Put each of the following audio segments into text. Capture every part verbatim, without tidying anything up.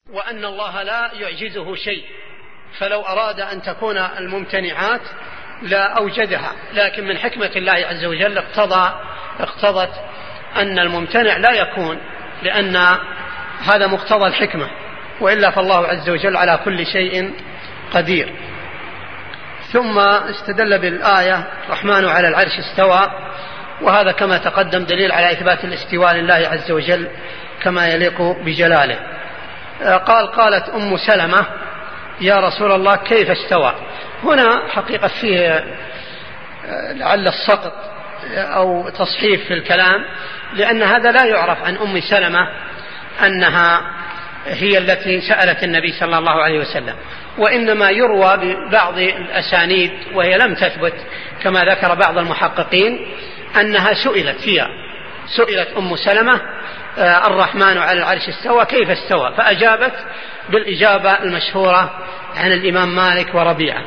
وأن الله لا يعجزه شيء، فلو أراد أن تكون الممتنعات لا أوجدها، لكن من حكمة الله عز وجل اقتضى اقتضت أن الممتنع لا يكون، لأن هذا مقتضى الحكمة، وإلا فالله عز وجل على كل شيء قدير. ثم استدل بالآية الرحمن على العرش استوى، وهذا كما تقدم دليل على إثبات الاستواء لله عز وجل كما يليق بجلاله. قال قالت أم سلمة يا رسول الله كيف استوى؟ هنا حقيقة فيه لعل السقط أو تصحيف في الكلام، لأن هذا لا يعرف عن أم سلمة أنها هي التي سألت النبي صلى الله عليه وسلم، وإنما يروى ببعض الأسانيد وهي لم تثبت كما ذكر بعض المحققين أنها سئلت فيها سئلت أم سلمة الرحمن على العرش استوى كيف استوى، فأجابت بالإجابة المشهورة عن الإمام مالك وربيعة.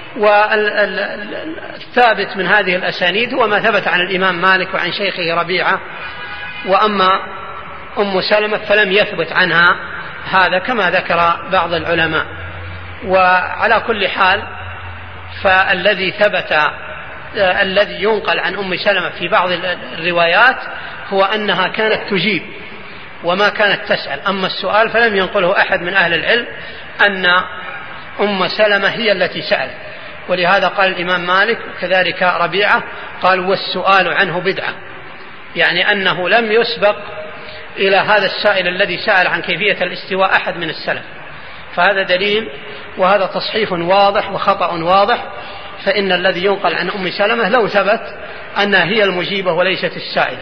والثابت من هذه الأسانيد هو ما ثبت عن الإمام مالك وعن شيخه ربيعة، وأما أم سلمة فلم يثبت عنها هذا كما ذكر بعض العلماء. وعلى كل حال فالذي ثبت الذي ينقل عن أم سلمة في بعض الروايات هو أنها كانت تجيب وما كانت تسأل، أما السؤال فلم ينقله أحد من أهل العلم أن أم سلمة هي التي سألت. ولهذا قال الإمام مالك كذلك ربيعة قال والسؤال عنه بدعة، يعني أنه لم يسبق إلى هذا السائل الذي سأل عن كيفية الاستواء أحد من السلف، فهذا دليل وهذا تصحيف واضح وخطأ واضح. فإن الذي ينقل عن أم سلمة لو ثبت أنها هي المجيبة وليست السائلة.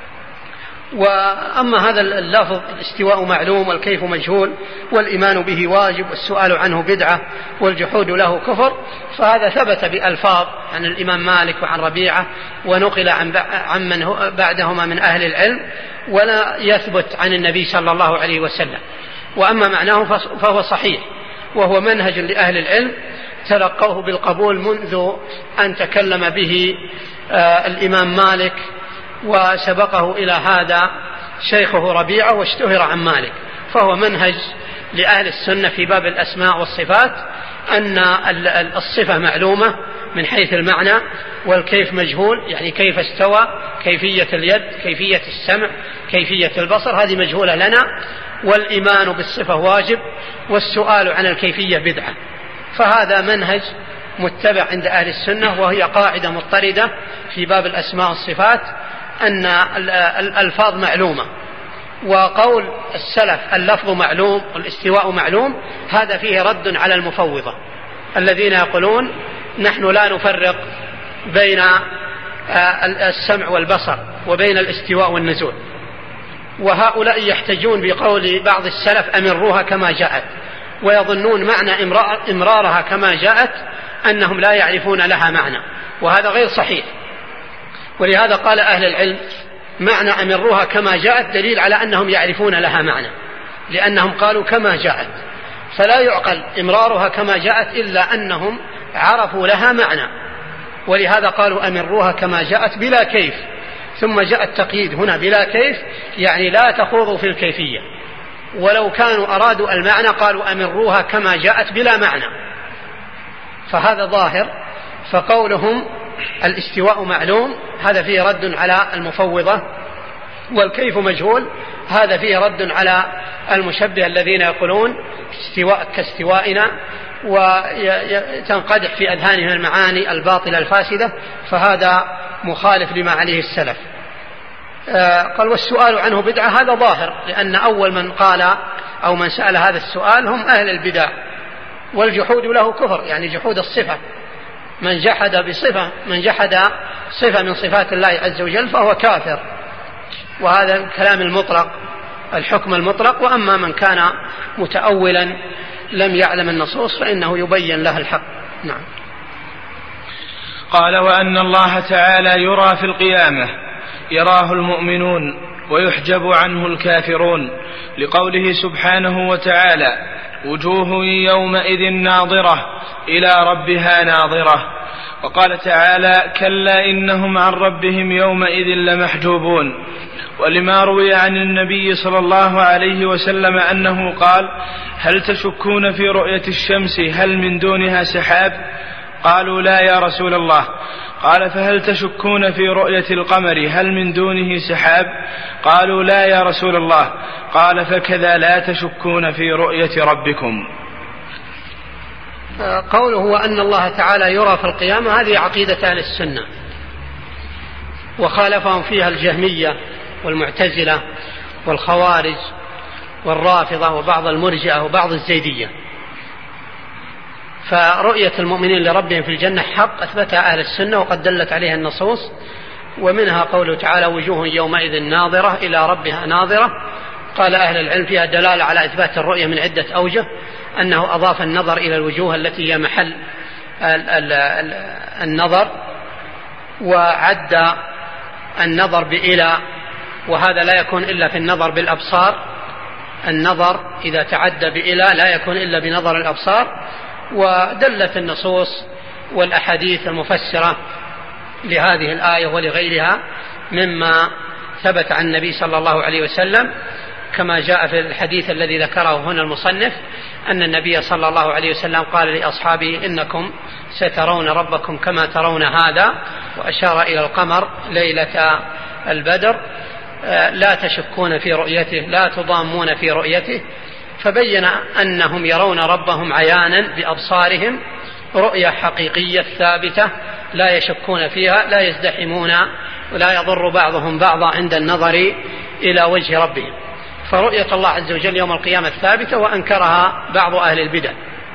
وأما هذا اللفظ الاستواء معلوم والكيف مجهول والإيمان به واجب والسؤال عنه بدعة والجحود له كفر، فهذا ثبت بألفاظ عن الإمام مالك وعن ربيعة ونقل عن من بعدهما من أهل العلم، ولا يثبت عن النبي صلى الله عليه وسلم. وأما معناه فهو صحيح، وهو منهج لأهل العلم تلقوه بالقبول منذ أن تكلم به آه الإمام مالك، وسبقه إلى هذا شيخه ربيعة واشتهر عن مالك. فهو منهج لأهل السنة في باب الأسماء والصفات أن الصفة معلومة من حيث المعنى، والكيف مجهول، يعني كيف استوى، كيفية اليد، كيفية السمع، كيفية البصر، هذه مجهولة لنا. والإيمان بالصفة واجب، والسؤال عن الكيفية بدعة. فهذا منهج متبع عند أهل السنة، وهي قاعدة مضطردة في باب الأسماء والصفات أن الألفاظ معلومة. وقول السلف اللفظ معلوم والاستواء معلوم هذا فيه رد على المفوضة الذين يقولون نحن لا نفرق بين السمع والبصر وبين الاستواء والنزول. وهؤلاء يحتجون بقول بعض السلف أمروها كما جاءت، ويظنون معنى إمرارها كما جاءت أنهم لا يعرفون لها معنى، وهذا غير صحيح. ولهذا قال أهل العلم معنى أمروها كما جاءت دليل على أنهم يعرفون لها معنى، لأنهم قالوا كما جاءت، فلا يعقل إمرارها كما جاءت إلا أنهم عرفوا لها معنى. ولهذا قالوا أمروها كما جاءت بلا كيف، ثم جاء التقييد هنا بلا كيف، يعني لا تخوضوا في الكيفية. ولو كانوا أرادوا المعنى قالوا أمروها كما جاءت بلا معنى، فهذا ظاهر. فقولهم الاستواء معلوم هذا فيه رد على المفوضة، والكيف مجهول هذا فيه رد على المشبه الذين يقولون استواء كاستوائنا، وتنقدح في أذهانهم المعاني الباطلة الفاسدة، فهذا مخالف لما عليه السلف. قال والسؤال عنه بدعة، هذا ظاهر، لأن أول من قال أو من سأل هذا السؤال هم أهل البدع. والجحود له كفر، يعني جحود الصفة، من جحد بصفة من جحد صفة من صفات الله عز وجل فهو كافر، وهذا الكلام المطلق الحكم المطلق. وأما من كان متأولا لم يعلم النصوص فإنه يبين له الحق. نعم. قال وأن الله تعالى يرى في القيامة يراه المؤمنون ويحجب عنه الكافرون، لقوله سبحانه وتعالى وجوه يومئذ ناظرة إلى ربها ناظرة. وقال تعالى كلا إنهم عن ربهم يومئذ لمحجوبون. ولما روي عن النبي صلى الله عليه وسلم أنه قال هل تشكون في رؤية الشمس هل من دونها سحاب؟ قالوا لا يا رسول الله. قال فهل تشكون في رؤية القمر هل من دونه سحاب؟ قالوا لا يا رسول الله. قال فكذا لا تشكون في رؤية ربكم. قوله وأن الله تعالى يرى في القيامة هذه عقيدة أهل السنة، وخالفهم فيها الجهمية والمعتزلة والخوارج والرافضة وبعض المرجئة وبعض الزيدية. فرؤية المؤمنين لربهم في الجنة حق أثبتها أهل السنة وقد دلت عليها النصوص، ومنها قوله تعالى وجوه يومئذ ناظرة إلى ربها ناظرة. قال أهل العلم فيها دلالة على إثبات الرؤية من عدة أوجه، أنه أضاف النظر إلى الوجوه التي هي محل النظر، وعد النظر بإلى، وهذا لا يكون إلا في النظر بالأبصار. النظر إذا تعدى بإلى لا يكون إلا بنظر الأبصار. ودلت النصوص والأحاديث المفسرة لهذه الآية ولغيرها مما ثبت عن النبي صلى الله عليه وسلم، كما جاء في الحديث الذي ذكره هنا المصنف أن النبي صلى الله عليه وسلم قال لأصحابه إنكم سترون ربكم كما ترون هذا، وأشار إلى القمر ليلة البدر، لا تشكون في رؤيته لا تضامون في رؤيته. فبين أنهم يرون ربهم عيانا بأبصارهم رؤية حقيقية ثابتة لا يشكون فيها، لا يزدحمون ولا يضر بعضهم بعضا عند النظر إلى وجه ربهم. فرؤية الله عز وجل يوم القيامة ثابتة، وأنكرها بعض أهل البدع.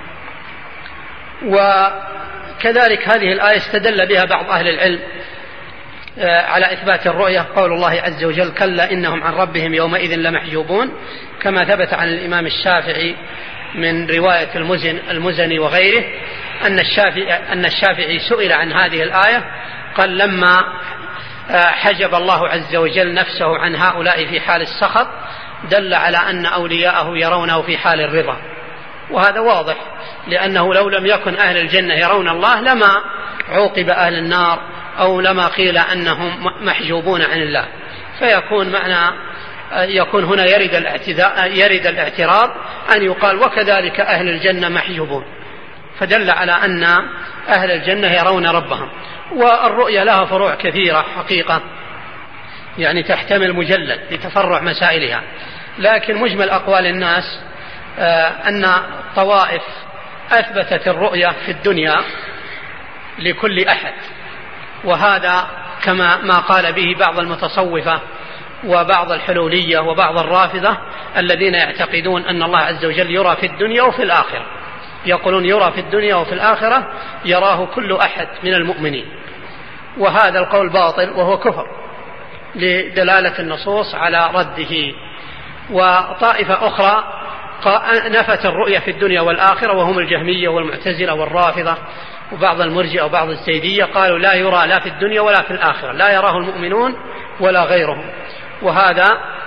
وكذلك هذه الآية استدل بها بعض أهل العلم على إثبات الرؤية، قول الله عز وجل كلا إنهم عن ربهم يومئذ لمحجوبون، كما ثبت عن الإمام الشافعي من رواية المزن المزني وغيره أن الشافعي, أن الشافعي سئل عن هذه الآية قال لما حجب الله عز وجل نفسه عن هؤلاء في حال السخط دل على أن أولياءه يرونه في حال الرضا. وهذا واضح، لأنه لو لم يكن أهل الجنة يرون الله لما عوقب أهل النار أو لما قيل أنهم محجوبون عن الله. فيكون معنى يكون هنا يرد الاعتذار يرد الاعتراض أن يقال وكذلك أهل الجنة محجوبون، فدل على أن أهل الجنة يرون ربهم. والرؤية لها فروع كثيرة حقيقة، يعني تحتمل مجلد لتفرع مسائلها، لكن مجمل أقوال الناس أن طوائف أثبتت الرؤية في الدنيا لكل أحد، وهذا كما ما قال به بعض المتصوفة وبعض الحلولية وبعض الرافضة الذين يعتقدون أن الله عز وجل يرى في الدنيا وفي الآخرة، يقولون يرى في الدنيا وفي الآخرة يراه كل أحد من المؤمنين. وهذا القول باطل وهو كفر لدلالة النصوص على رده. وطائفة أخرى نفت الرؤية في الدنيا والآخرة وهم الجهمية والمعتزلة والرافضة وبعض المرجئة وبعض الزيدية، قالوا لا يرى لا في الدنيا ولا في الآخرة، لا يراه المؤمنون ولا غيرهم. وهذا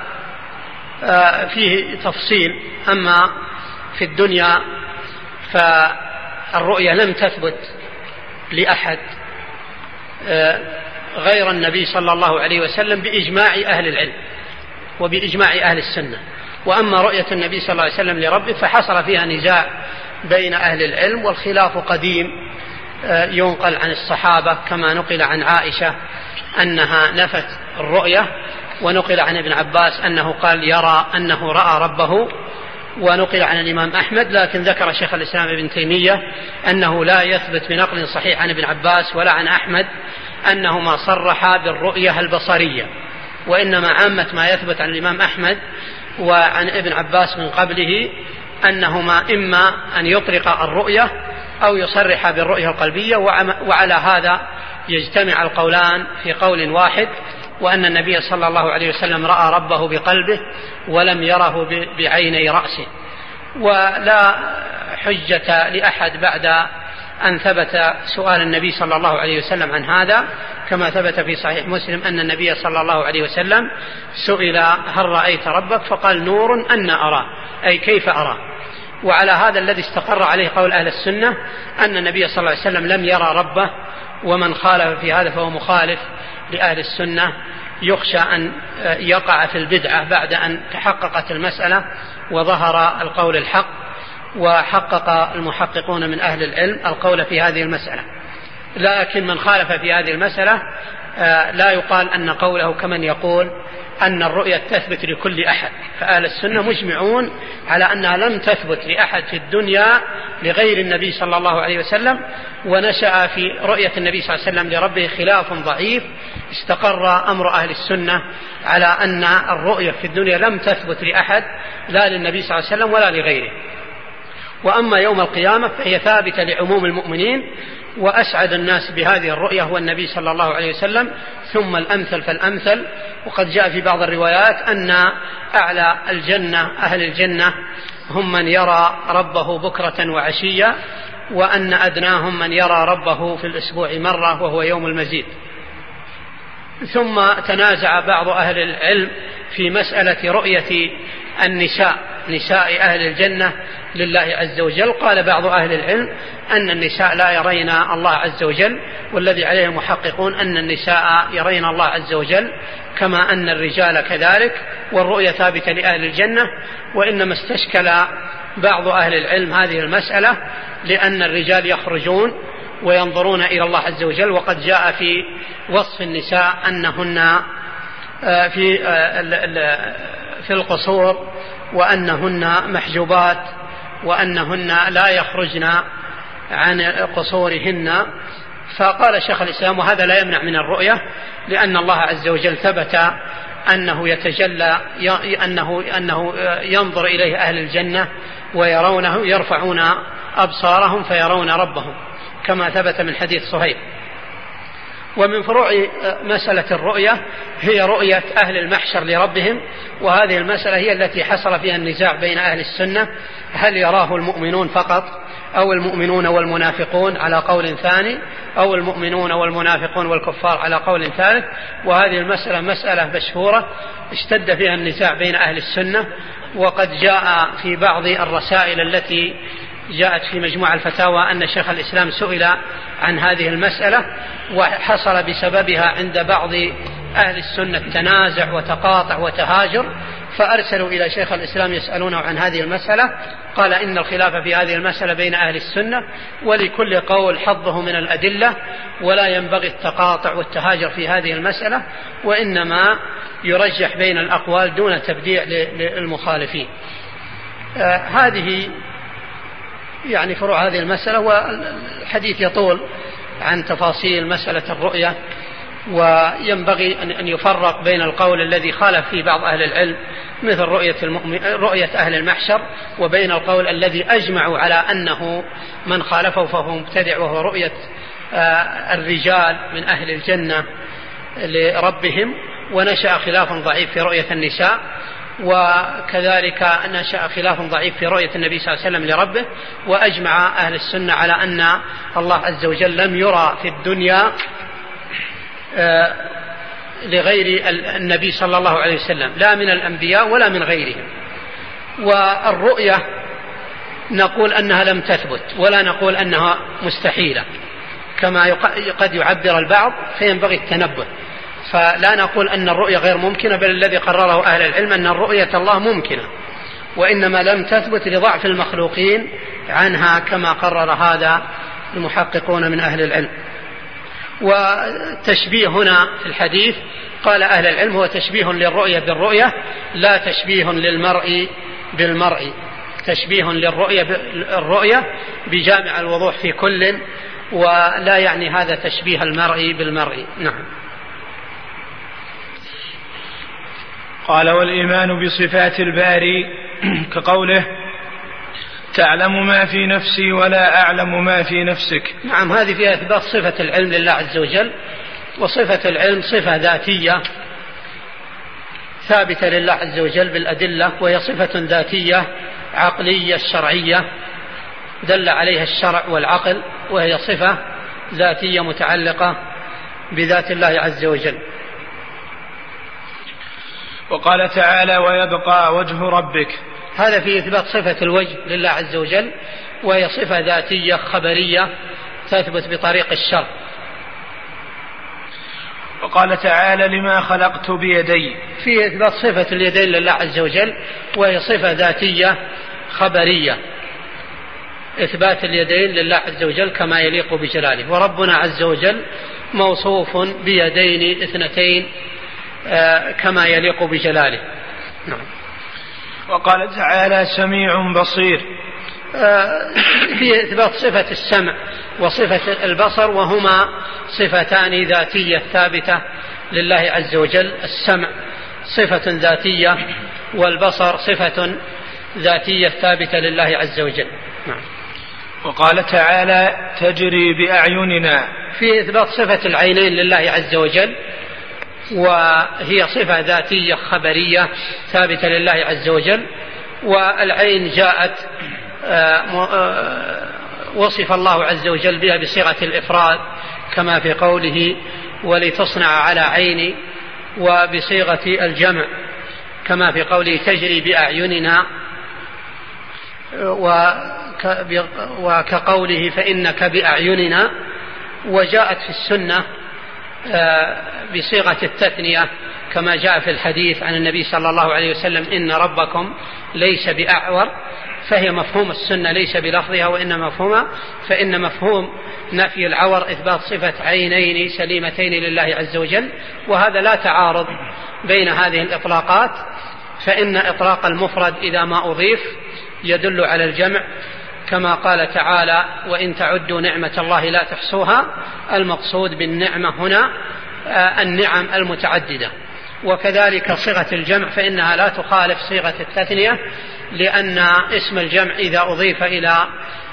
فيه تفصيل. أما في الدنيا فالرؤية لم تثبت لأحد غير النبي صلى الله عليه وسلم بإجماع أهل العلم وبإجماع أهل السنة. وأما رؤية النبي صلى الله عليه وسلم لربه فحصل فيها نزاع بين أهل العلم، والخلاف قديم ينقل عن الصحابة كما نقل عن عائشة أنها نفت الرؤية، ونقل عن ابن عباس أنه قال يرى أنه رأى ربه، ونقل عن الإمام أحمد. لكن ذكر شيخ الإسلام ابن تيمية أنه لا يثبت بنقل صحيح عن ابن عباس ولا عن أحمد أنهما صرحا بالرؤية البصرية، وإنما عامة ما يثبت عن الإمام أحمد وعن ابن عباس من قبله أنهما إما أن يطلق الرؤية أو يصرح بالرؤية القلبية. وعلى هذا يجتمع القولان في قول واحد، وأن النبي صلى الله عليه وسلم رأى ربه بقلبه ولم يره بعيني رأسه. ولا حجة لأحد بعد أن ثبت سؤال النبي صلى الله عليه وسلم عن هذا، كما ثبت في صحيح مسلم أن النبي صلى الله عليه وسلم سئل هل رأيت ربك؟ فقال نور أن أراه، أي كيف أراه. وعلى هذا الذي استقر عليه قول أهل السنة أن النبي صلى الله عليه وسلم لم يرى ربه، ومن خالف في هذا فهو مخالف لأهل السنة، يخشى أن يقع في البدعة بعد أن تحققت المسألة وظهر القول الحق، وحقق المحققون من أهل العلم القول في هذه المسألة. لكن من خالف في هذه المسألة لا يقال أن قوله كمن يقول أن الرؤية تثبت لكل أحد، فأهل السنة مجمعون على أنها لم تثبت لأحد في الدنيا لغير النبي صلى الله عليه وسلم، ونشأ في رؤية النبي صلى الله عليه وسلم لربه خلاف ضعيف، استقر أمر أهل السنة على أن الرؤية في الدنيا لم تثبت لأحد لا للنبي صلى الله عليه وسلم ولا لغيره. وأما يوم القيامة فهي ثابتة لعموم المؤمنين، وأسعد الناس بهذه الرؤية هو النبي صلى الله عليه وسلم، ثم الأمثل فالأمثل. وقد جاء في بعض الروايات أن أعلى الجنة أهل الجنة هم من يرى ربه بكرة وعشية، وأن أدناهم من يرى ربه في الأسبوع مرة وهو يوم المزيد. ثم تنازع بعض أهل العلم في مسألة رؤية النساء، نساء أهل الجنة لله عز وجل. قال بعض أهل العلم أن النساء لا يرين الله عز وجل، والذي عليه المحققون أن النساء يرين الله عز وجل كما أن الرجال كذلك، والرؤية ثابتة لأهل الجنة. وإنما استشكل بعض أهل العلم هذه المسألة لأن الرجال يخرجون وينظرون إلى الله عز وجل، وقد جاء في وصف النساء أنهن في في القصور وأنهن محجوبات وأنهن لا يخرجن عن قصورهن. فقال شيخ الإسلام وهذا لا يمنع من الرؤية، لأن الله عز وجل ثبت أنه يتجلى أنه, أنه ينظر إليه أهل الجنة ويرونه، يرفعون أبصارهم فيرون ربهم كما ثبت من حديث صهيب. ومن فروع مسألة الرؤية هي رؤية أهل المحشر لربهم، وهذه المسألة هي التي حصل فيها النزاع بين أهل السنة، هل يراه المؤمنون فقط أو المؤمنون والمنافقون على قول ثاني، أو المؤمنون والمنافقون والكفار على قول ثالث. وهذه المسألة مسألة مشهورة اشتد فيها النزاع بين أهل السنة، وقد جاء في بعض الرسائل التي جاءت في مجموع الفتاوى أن شيخ الإسلام سئل عن هذه المسألة، وحصل بسببها عند بعض أهل السنة تنازع وتقاطع وتهاجر، فأرسلوا إلى شيخ الإسلام يسألونه عن هذه المسألة. قال إن الخلاف في هذه المسألة بين أهل السنة، ولكل قول حظه من الأدلة، ولا ينبغي التقاطع والتهاجر في هذه المسألة، وإنما يرجح بين الأقوال دون تبديع للمخالفين. آه هذه يعني فروع هذه المسألة، والحديث يطول عن تفاصيل مسألة الرؤية، وينبغي أن يفرق بين القول الذي خالف فيه بعض أهل العلم مثل رؤية, المؤمن رؤية أهل المحشر، وبين القول الذي أجمعوا على أنه من خالفه فهو مبتدع، وهو رؤية الرجال من أهل الجنة لربهم. ونشأ خلاف ضعيف في رؤية النساء، وكذلك نشأ خلاف ضعيف في رؤية النبي صلى الله عليه وسلم لربه. وأجمع أهل السنة على أن الله عز وجل لم يرى في الدنيا لغير النبي صلى الله عليه وسلم، لا من الأنبياء ولا من غيرهم. والرؤية نقول أنها لم تثبت، ولا نقول أنها مستحيلة كما قد يعبر البعض، فينبغي التنبه. فلا نقول أن الرؤية غير ممكنة، بل الذي قرره أهل العلم أن الرؤية الله ممكنة، وإنما لم تثبت لضعف المخلوقين عنها كما قرر هذا المحققون من أهل العلم. والتشبيه هنا في الحديث قال أهل العلم هو تشبيه للرؤية بالرؤية، لا تشبيه للمرء بالمرء، تشبيه للرؤية بالرؤية بجامع الوضوح في كل، ولا يعني هذا تشبيه المرء بالمرء. نعم. قال والإيمان بصفات الباري كقوله تعلم ما في نفسي ولا أعلم ما في نفسك. نعم، هذه فيها إثبات صفة العلم لله عز وجل، وصفة العلم صفة ذاتية ثابتة لله عز وجل بالأدلة، وهي صفة ذاتية عقلية شرعية دل عليها الشرع والعقل، وهي صفة ذاتية متعلقة بذات الله عز وجل. وقال تعالى ويبقى وجه ربك هذا في إثبات صفة الوجه لله عز وجل، وهي صفة ذاتية خبرية تثبت بطريق الشرع. وقال تعالى لما خلقت بيدي، في إثبات صفة اليدين لله عز وجل، وهي صفة ذاتية خبرية، إثبات اليدين لله عز وجل كما يليق بجلاله. وربنا عز وجل موصوف بيدين اثنتين كما يليق بجلاله. نعم. وقال تعالى سميع بصير، في إثبات صفة السمع وصفة البصر، وهما صفتان ذاتية ثابتة لله عز وجل. السمع صفة ذاتية، والبصر صفة ذاتية ثابتة لله عز وجل. نعم. وقال تعالى تجري بأعيننا، في إثبات صفة العينين لله عز وجل، وهي صفة ذاتية خبرية ثابتة لله عز وجل. والعين جاءت وصف الله عز وجل بها بصيغة الإفراد كما في قوله ولتصنع على عيني، وبصيغة الجمع كما في قوله تجري بأعيننا، وكقوله فإنك بأعيننا. وجاءت في السنة بصيغة التثنية كما جاء في الحديث عن النبي صلى الله عليه وسلم إن ربكم ليس بأعور، فهي مفهوم السنة ليس بلفظها وإنما مفهومها، فإن مفهوم نفي العور إثبات صفة عينين سليمتين لله عز وجل. وهذا لا تعارض بين هذه الإطلاقات، فإن إطلاق المفرد إذا ما أضيف يدل على الجمع كما قال تعالى وإن تعدوا نعمة الله لا تحصوها. المقصود بالنعمة هنا النعم المتعددة. وكذلك صيغة الجمع فإنها لا تخالف صيغة التثنية، لأن اسم الجمع إذا أضيف إلى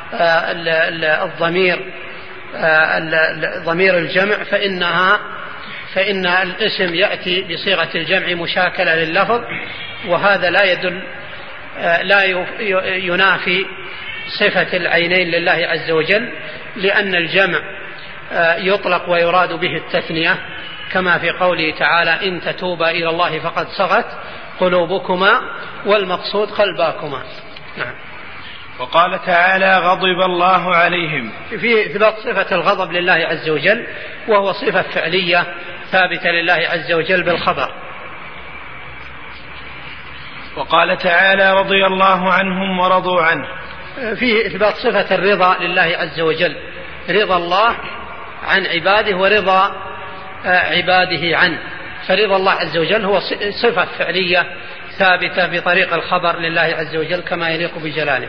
الضمير ضمير الجمع فإنها فإن الاسم يأتي بصيغة الجمع مشاكلة لللفظ، وهذا لا يدل لا ينافي صفة العينين لله عز وجل، لأن الجمع يطلق ويراد به التثنية كما في قوله تعالى إن تتوبا إلى الله فقد صغت قلوبكما والمقصود قلباكما. نعم. وقال تعالى غضب الله عليهم، في إثبات صفة الغضب لله عز وجل، وهو صفة فعلية ثابتة لله عز وجل بالخبر. وقال تعالى رضي الله عنهم ورضوا عنه، فيه إثبات صفة الرضا لله عز وجل، رضا الله عن عباده ورضا عباده عنه. فرضا الله عز وجل هو صفة فعلية ثابتة بطريق الخبر لله عز وجل كما يليق بجلاله.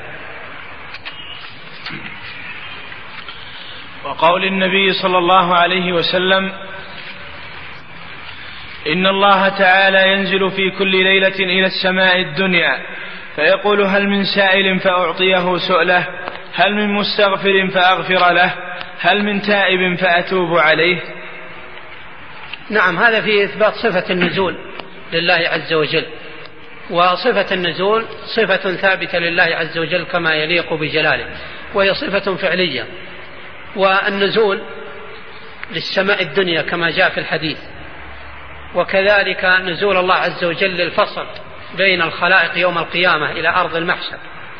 وقول النبي صلى الله عليه وسلم إن الله تعالى ينزل في كل ليلة إلى السماء الدنيا فيقول هل من سائل فأعطيه سؤله، هل من مستغفر فأغفر له، هل من تائب فأتوب عليه. نعم. هذا فيه إثبات صفة النزول لله عز وجل، وصفة النزول صفة ثابتة لله عز وجل كما يليق بجلاله، وهي صفة فعلية. والنزول للسماء الدنيا كما جاء في الحديث، وكذلك نزول الله عز وجل للفصل بين الخلائق يوم القيامة إلى أرض المحشر.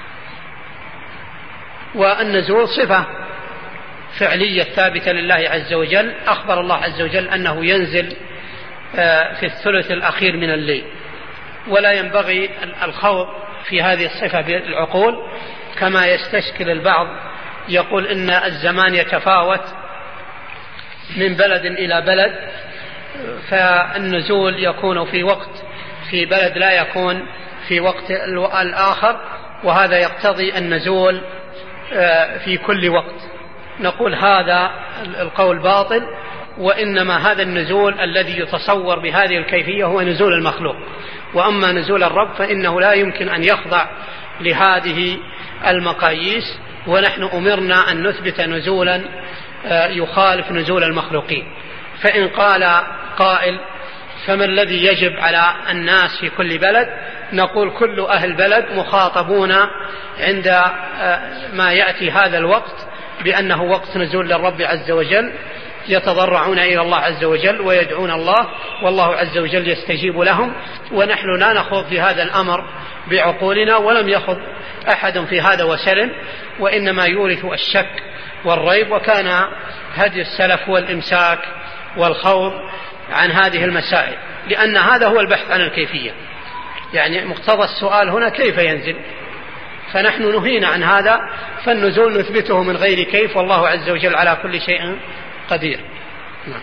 والنزول صفة فعلية ثابتة لله عز وجل، أخبر الله عز وجل أنه ينزل في الثلث الأخير من الليل، ولا ينبغي الخوض في هذه الصفة بالعقول كما يستشكل البعض، يقول إن الزمان يتفاوت من بلد إلى بلد، فالنزول يكون في وقت في بلد لا يكون في وقت الآخر، وهذا يقتضي النزول في كل وقت. نقول هذا القول باطل، وإنما هذا النزول الذي يتصور بهذه الكيفية هو نزول المخلوق، وأما نزول الرب فإنه لا يمكن أن يخضع لهذه المقاييس، ونحن أمرنا أن نثبت نزولا يخالف نزول المخلوقين. فإن قال قائل فما الذي يجب على الناس في كل بلد، نقول كل أهل بلد مخاطبون عند ما يأتي هذا الوقت بأنه وقت نزول للرب عز وجل، يتضرعون إلى الله عز وجل ويدعون الله، والله عز وجل يستجيب لهم. ونحن لا نخوض في هذا الأمر بعقولنا، ولم يخض أحد في هذا وسلم، وإنما يورث الشك والريب. وكان هدي السلف هو الإمساك والخوض عن هذه المسائل، لأن هذا هو البحث عن الكيفية. يعني مقتضى السؤال هنا كيف ينزل، فنحن نهينا عن هذا، فالنزول نثبته من غير كيف، والله عز وجل على كل شيء قدير. نعم.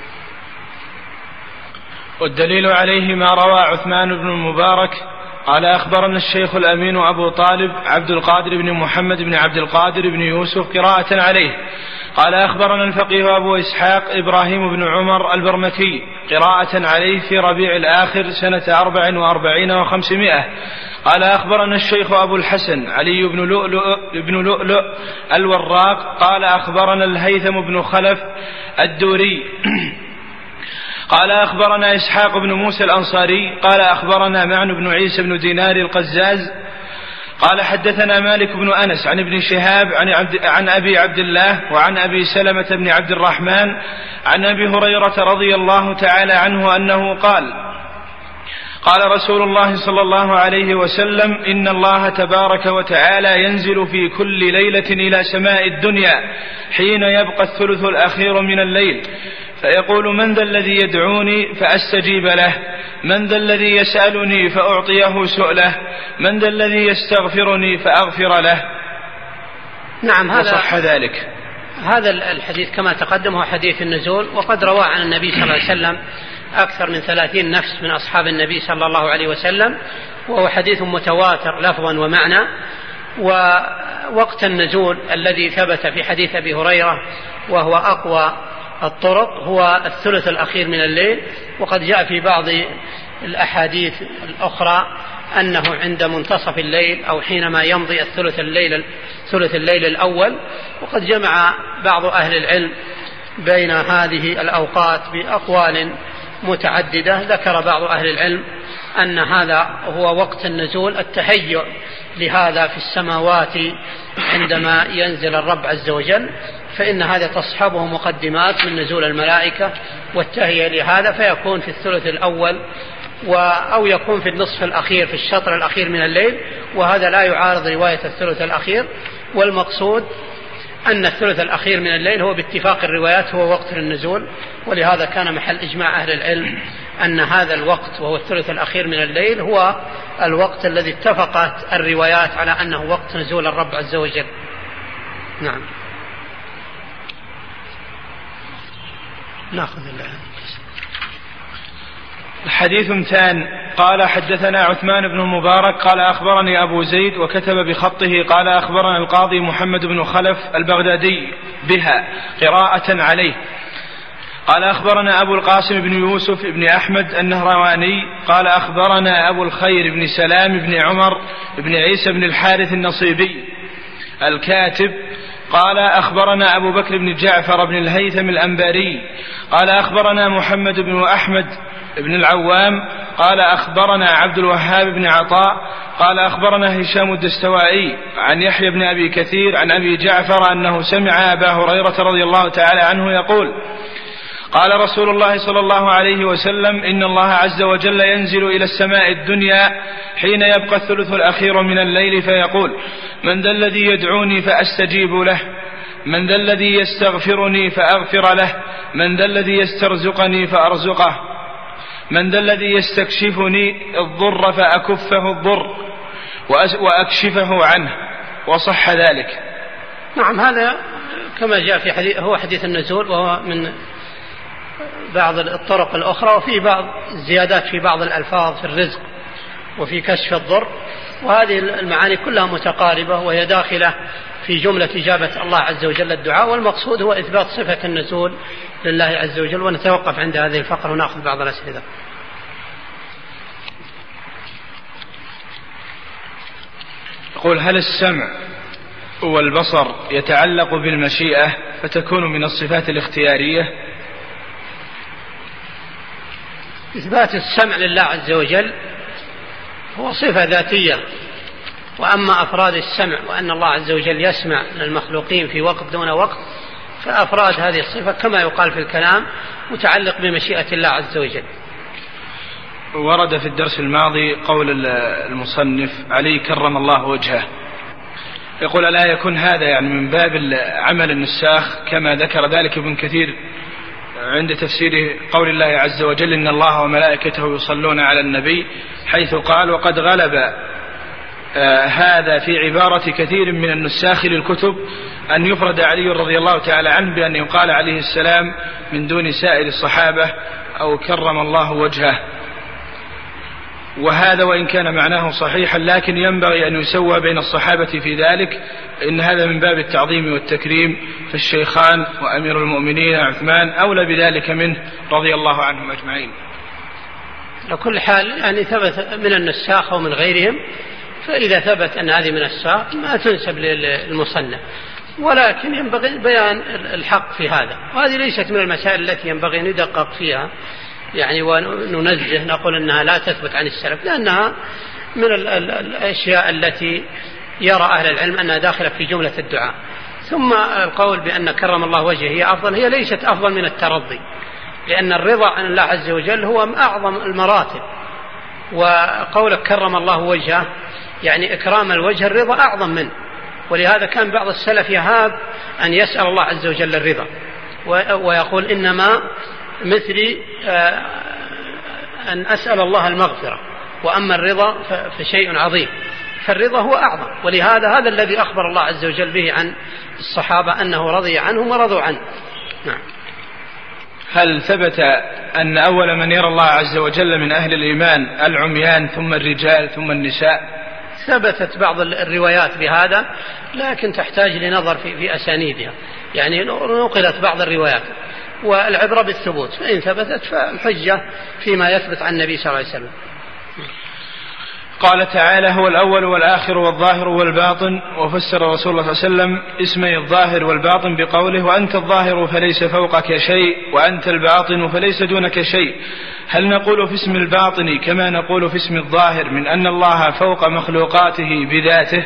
والدليل عليه ما روى عثمان بن المبارك قال أخبرنا الشيخ الأمين أبو طالب عبد القادر بن محمد بن عبد القادر بن يوسف قراءة عليه. قال أخبرنا الفقيه أبو إسحاق إبراهيم بن عمر البرمكي قراءة عليه في ربيع الآخر سنة أربع وأربعين وخمسمائة. قال أخبرنا الشيخ أبو الحسن علي بن لؤلؤ, بن لؤلؤ الوراق قال أخبرنا الهيثم بن خلف الدوري قال أخبرنا إسحاق بن موسى الأنصاري قال أخبرنا معن بن عيسى بن دينار القزاز قال حدثنا مالك بن أنس عن ابن شهاب عن, عبد عن أبي عبد الله وعن أبي سلمة بن عبد الرحمن عن أبي هريرة رضي الله تعالى عنه أنه قال قال رسول الله صلى الله عليه وسلم إن الله تبارك وتعالى ينزل في كل ليلة إلى سماء الدنيا حين يبقى الثلث الأخير من الليل، فيقول من ذا الذي يدعوني فأستجيب له، من ذا الذي يسألني فأعطيه سؤله، من ذا الذي يستغفرني فأغفر له. نعم، هذا وصح ذلك. هذا الحديث كما تقدم هو حديث النزول، وقد روى عن النبي صلى الله عليه وسلم أكثر من ثلاثين نفس من أصحاب النبي صلى الله عليه وسلم، وهو حديث متواتر لفظا ومعنى. ووقت النزول الذي ثبت في حديث أبي هريرة وهو أقوى الطرق هو الثلث الأخير من الليل، وقد جاء في بعض الأحاديث الأخرى أنه عند منتصف الليل أو حينما يمضي الثلث الليل, ثلث الليل الأول. وقد جمع بعض أهل العلم بين هذه الأوقات بأقوال متعددة. ذكر بعض أهل العلم أن هذا هو وقت النزول، التهيؤ لهذا في السماوات عندما ينزل الرب عز وجل، فإن هذا تصحبه مقدمات من نزول الملائكة والتهيئة لهذا، فيكون في الثلث الأول أو يكون في النصف الأخير في الشطر الأخير من الليل، وهذا لا يعارض رواية الثلث الأخير. والمقصود أن الثلث الأخير من الليل هو باتفاق الروايات هو وقت النزول، ولهذا كان محل إجماع أهل العلم أن هذا الوقت وهو الثلث الأخير من الليل هو الوقت الذي اتفقت الروايات على أنه وقت نزول الرب عز وجل. نعم. ناخذ الحديث امتان. قال حدثنا عثمان بن المبارك قال أخبرني أبو زيد وكتب بخطه قال أخبرنا القاضي محمد بن خلف البغدادي بها قراءة عليه. قال أخبرنا أبو القاسم بن يوسف بن أحمد النهرواني قال أخبرنا أبو الخير بن سلام بن عمر بن عيسى بن الحارث النصيبي الكاتب قال أخبرنا أبو بكر بن جعفر بن الهيثم الأنباري قال أخبرنا محمد بن أحمد بن العوام قال أخبرنا عبد الوهاب بن عطاء قال أخبرنا هشام الدستوائي عن يحيى بن أبي كثير عن أبي جعفر أنه سمع أبا هريرة رضي الله تعالى عنه يقول قال رسول الله صلى الله عليه وسلم إن الله عز وجل ينزل إلى السماء الدنيا حين يبقى الثلث الأخير من الليل فيقول من ذا الذي يدعوني فأستجيب له، من ذا الذي يستغفرني فأغفر له، من ذا الذي يسترزقني فأرزقه، من ذا الذي يستكشفني الضر فأكفه الضر وأكشفه عنه. وصح ذلك. نعم، هذا كما جاء في حديث هو حديث النزول، وهو من بعض الطرق الأخرى، وفي بعض الزيادات في بعض الألفاظ في الرزق وفي كشف الضر، وهذه المعاني كلها متقاربة وهي داخلة في جملة إجابة الله عز وجل الدعاء. والمقصود هو إثبات صفة النزول لله عز وجل. ونتوقف عند هذه الفقرة ونأخذ بعض الأسئلة. يقول هل السمع والبصر يتعلق بالمشيئة فتكون من الصفات الاختيارية؟ إثبات السمع لله عز وجل هو صفة ذاتية، وأما أفراد السمع وأن الله عز وجل يسمع للمخلوقين في وقت دون وقت فأفراد هذه الصفة كما يقال في الكلام متعلق بمشيئة الله عز وجل. ورد في الدرس الماضي قول المصنف علي كرم الله وجهه، يقول ألا يكون هذا يعني من باب عمل النساخ كما ذكر ذلك ابن كثير عند تفسير قول الله عز وجل إن الله وملائكته يصلون على النبي، حيث قال وقد غلب آه هذا في عبارة كثير من النساخ للكتب أن يفرد علي رضي الله تعالى عنه بأن يقال عليه السلام من دون سائر الصحابة أو كرم الله وجهه. وهذا وإن كان معناه صحيحا لكن ينبغي أن يسوى بين الصحابة في ذلك، إن هذا من باب التعظيم والتكريم، فالشيخان وأمير المؤمنين عثمان أولى بذلك منه رضي الله عنهم أجمعين. لكل حال يعني ثبت من النساخ ومن غيرهم، فإذا ثبت أن هذه من النساخ ما تنسب للمصنف، ولكن ينبغي بيان الحق في هذا، وهذه ليست من المسائل التي ينبغي أن ندقق فيها يعني وننزه نقول أنها لا تثبت عن السلف، لأنها من الأشياء التي يرى أهل العلم أنها داخلة في جملة الدعاء. ثم القول بأن كرم الله وجهه هي أفضل، هي ليست أفضل من الترضي، لأن الرضا عن الله عز وجل هو من أعظم المراتب، وقولك كرم الله وجهه يعني إكرام الوجه الرضا أعظم منه، ولهذا كان بعض السلف يهاب أن يسأل الله عز وجل الرضا ويقول إنما مثلي أن أسأل الله المغفرة، وأما الرضا فشيء عظيم، فالرضا هو أعظم، ولهذا هذا الذي أخبر الله عز وجل به عن الصحابة أنه رضي عنهم ورضوا عنه. نعم. هل ثبت أن أول من يرى الله عز وجل من أهل الإيمان العميان ثم الرجال ثم النساء؟ ثبتت بعض الروايات بهذا لكن تحتاج لنظر في, في أسانيدها، يعني نقلت بعض الروايات، والعبرة بالثبوت، فإن ثبتت فالحجة فيما يثبت عن النبي صلى الله عليه وسلم. قال تعالى هو الأول والآخر والظاهر والباطن، وفسر رسول الله صلى الله عليه وسلم اسمي الظاهر والباطن بقوله وأنت الظاهر فليس فوقك شيء وأنت الباطن فليس دونك شيء. هل نقول في اسم الباطن كما نقول في اسم الظاهر من أن الله فوق مخلوقاته بذاته؟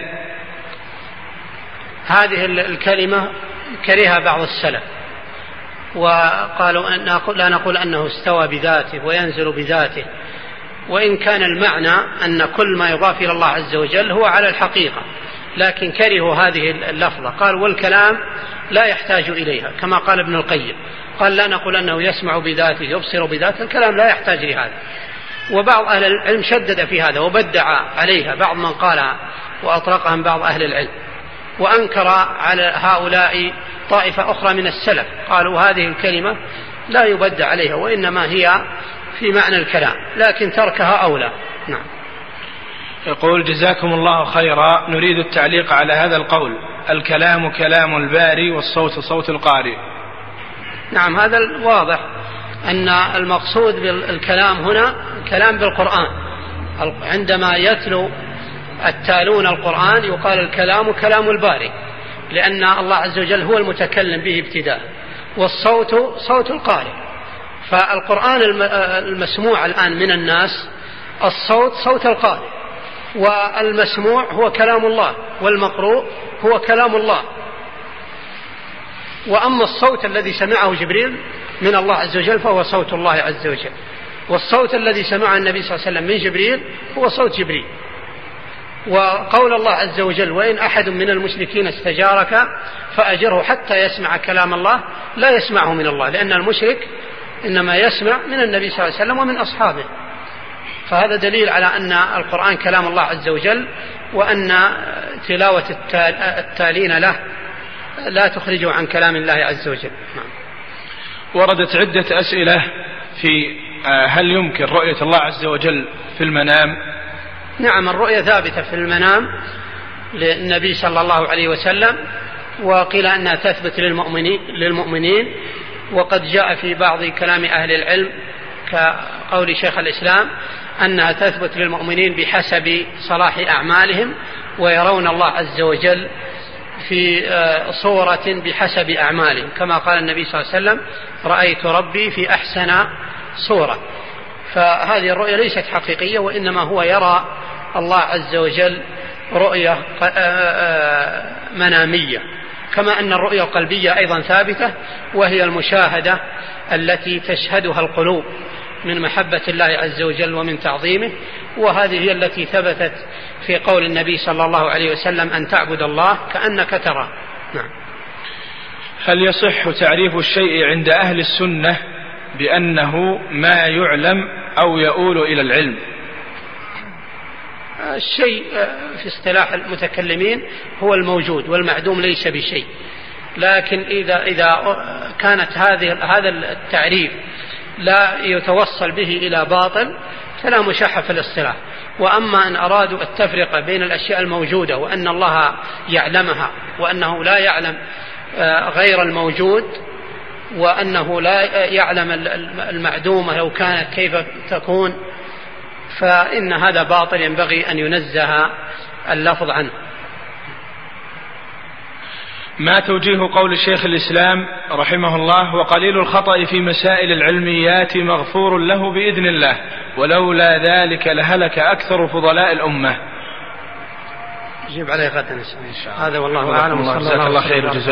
هذه الكلمة كرهها بعض السلف وقالوا أن لا نقول أنه استوى بذاته وينزل بذاته، وإن كان المعنى أن كل ما يضاف إلى الله عز وجل هو على الحقيقة، لكن كرهوا هذه اللفظة، قال والكلام لا يحتاج إليها، كما قال ابن القيم قال لا نقول أنه يسمع بذاته يبصر بذاته، الكلام لا يحتاج لهذا. وبعض أهل العلم شدد في هذا وبدع عليها بعض من قالها وأطلقها بعض أهل العلم، وأنكر على هؤلاء طائفة أخرى من السلف قالوا هذه الكلمة لا يبدع عليها وإنما هي في معنى الكلام، لكن تركها أولى. نعم. يقول جزاكم الله خيرا، نريد التعليق على هذا القول الكلام كلام الباري والصوت صوت القارئ. نعم، هذا واضح أن المقصود بالكلام هنا كلام بالقرآن، عندما يتلو التالون القرآن يقال الكلام كلام الباري، لأن الله عز وجل هو المتكلم به ابتداء، والصوت صوت القارئ. فالقرآن المسموع الآن من الناس الصوت صوت القارئ، والمسموع هو كلام الله، والمقروء هو كلام الله. وأما الصوت الذي سمعه جبريل من الله عز وجل فهو صوت الله عز وجل، والصوت الذي سمعه النبي صلى الله عليه وسلم من جبريل هو صوت جبريل. وقول الله عز وجل وإن أحد من المشركين استجارك فأجره حتى يسمع كلام الله، لا يسمعه من الله، لأن المشرك إنما يسمع من النبي صلى الله عليه وسلم ومن أصحابه. فهذا دليل على أن القرآن كلام الله عز وجل، وأن تلاوة التالين له لا تخرجه عن كلام الله عز وجل. نعم. وردت عدة أسئلة في هل يمكن رؤية الله عز وجل في المنام؟ نعم، الرؤية ثابتة في المنام للنبي صلى الله عليه وسلم، وقيل أنها تثبت للمؤمنين, للمؤمنين وقد جاء في بعض كلام أهل العلم كقول شيخ الإسلام أنها تثبت للمؤمنين بحسب صلاح أعمالهم، ويرون الله عز وجل في صورة بحسب أعمالهم، كما قال النبي صلى الله عليه وسلم رأيت ربي في أحسن صورة. فهذه الرؤية ليست حقيقية، وإنما هو يرى الله عز وجل رؤية منامية كما أن الرؤية القلبية أيضا ثابتة، وهي المشاهدة التي تشهدها القلوب من محبة الله عز وجل ومن تعظيمه، وهذه هي التي ثبتت في قول النبي صلى الله عليه وسلم أن تعبد الله كأنك ترى. نعم. هل يصح تعريف الشيء عند أهل السنة بأنه ما يعلم أو يؤول إلى العلم؟ الشيء في اصطلاح المتكلمين هو الموجود، والمعدوم ليس بشيء. لكن إذا إذا كانت هذه هذا التعريف لا يتوصل به إلى باطل فلا مشاحة في الاصطلاح. وأما أن أرادوا التفرقة بين الأشياء الموجودة وأن الله يعلمها وأنه لا يعلم غير الموجود، وأنه لا يعلم المعدومة لو كانت كيف تكون، فإن هذا باطل ينبغي أن ينزه اللفظ عنه. ما توجيه قول شيخ الإسلام رحمه الله: وقليل الخطأ في مسائل العلميات مغفور له بإذن الله، ولولا ذلك لهلك أكثر فضلاء الأمة؟ جيب عليه غدا إن شاء الله. هذا والله أعلم. الله خير.